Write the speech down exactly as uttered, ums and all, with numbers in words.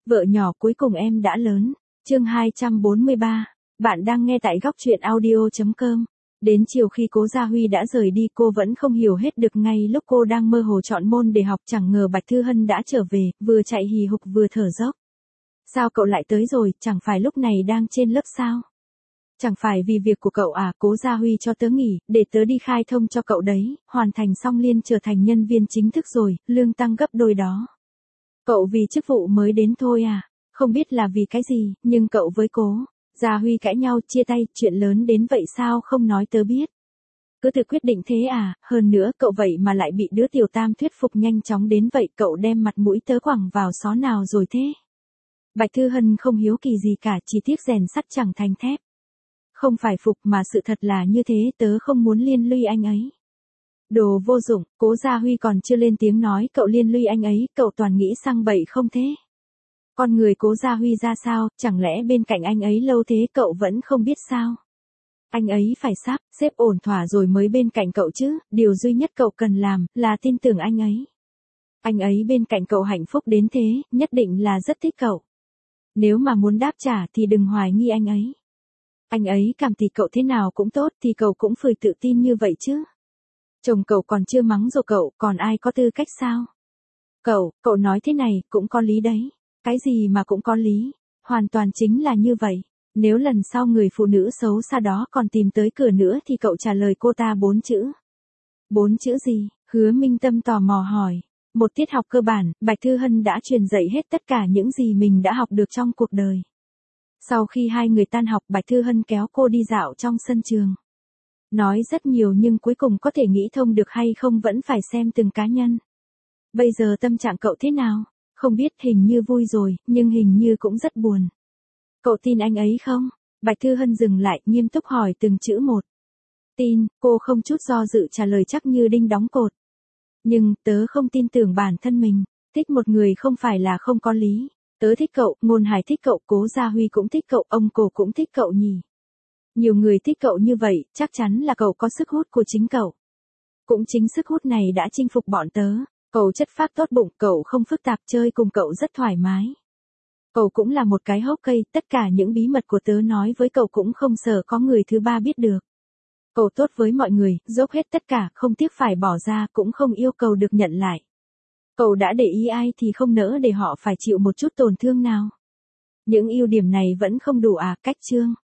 Vợ nhỏ cuối cùng em đã lớn. Chương hai trăm bốn mươi ba. Bạn đang nghe tại góc truyện audio chấm com. Đến chiều khi Cố Gia Huy đã rời đi, cô vẫn không hiểu hết được. Ngay lúc cô đang mơ hồ chọn môn để học, chẳng ngờ Bạch Thư Hân đã trở về, vừa chạy hì hục vừa thở dốc. Sao cậu lại tới rồi, chẳng phải lúc này đang trên lớp sao? Chẳng phải vì việc của cậu à, Cố Gia Huy cho tớ nghỉ, để tớ đi khai thông cho cậu đấy, hoàn thành xong liên trở thành nhân viên chính thức rồi, lương tăng gấp đôi đó. Cậu vì chức vụ mới đến thôi à? Không biết là vì cái gì, nhưng cậu với Cố Gia Huy cãi nhau chia tay, chuyện lớn đến vậy sao không nói tớ biết? Cứ tự quyết định thế à, hơn nữa cậu vậy mà lại bị đứa tiểu tam thuyết phục nhanh chóng đến vậy, cậu đem mặt mũi tớ quẳng vào xó nào rồi thế? Bạch Thư Hân không hiếu kỳ gì cả, chỉ tiếc rèn sắt chẳng thành thép. Không phải phục mà sự thật là như thế, tớ không muốn liên lụy anh ấy. Đồ vô dụng, Cố Gia Huy còn chưa lên tiếng nói cậu liên lụy anh ấy, cậu toàn nghĩ sang bậy không thế? Con người Cố Gia Huy ra sao, chẳng lẽ bên cạnh anh ấy lâu thế cậu vẫn không biết sao? Anh ấy phải sắp xếp ổn thỏa rồi mới bên cạnh cậu chứ, điều duy nhất cậu cần làm là tin tưởng anh ấy. Anh ấy bên cạnh cậu hạnh phúc đến thế, nhất định là rất thích cậu. Nếu mà muốn đáp trả thì đừng hoài nghi anh ấy. Anh ấy cảm thì cậu thế nào cũng tốt thì cậu cũng phải tự tin như vậy chứ. Chồng cậu còn chưa mắng rồi cậu, còn ai có tư cách sao? Cậu, cậu nói thế này cũng có lý đấy. Cái gì mà cũng có lý, hoàn toàn chính là như vậy. Nếu lần sau người phụ nữ xấu xa đó còn tìm tới cửa nữa thì cậu trả lời cô ta bốn chữ. Bốn chữ gì? Hứa Minh Tâm tò mò hỏi. Một tiết học cơ bản, Bạch Thư Hân đã truyền dạy hết tất cả những gì mình đã học được trong cuộc đời. Sau khi hai người tan học, Bạch Thư Hân kéo cô đi dạo trong sân trường. Nói rất nhiều nhưng cuối cùng có thể nghĩ thông được hay không vẫn phải xem từng cá nhân. Bây giờ tâm trạng cậu thế nào? Không biết, hình như vui rồi, nhưng hình như cũng rất buồn. Cậu tin anh ấy không? Bạch Thư Hân dừng lại, nghiêm túc hỏi từng chữ một. Tin, cô không chút do dự trả lời chắc như đinh đóng cột. Nhưng, tớ không tin tưởng bản thân mình. Thích một người không phải là không có lý. Tớ thích cậu, Ngôn Hải thích cậu, Cố Gia Huy cũng thích cậu, ông Cố cũng thích cậu nhỉ. Nhiều người thích cậu như vậy, chắc chắn là cậu có sức hút của chính cậu. Cũng chính sức hút này đã chinh phục bọn tớ. Cậu chất phác tốt bụng, cậu không phức tạp, chơi cùng cậu rất thoải mái. Cậu cũng là một cái hốc cây, tất cả những bí mật của tớ nói với cậu cũng không sợ có người thứ ba biết được. Cậu tốt với mọi người, dốc hết tất cả, không tiếc phải bỏ ra, cũng không yêu cầu được nhận lại. Cậu đã để ý ai thì không nỡ để họ phải chịu một chút tổn thương nào. Những ưu điểm này vẫn không đủ à, cách chương.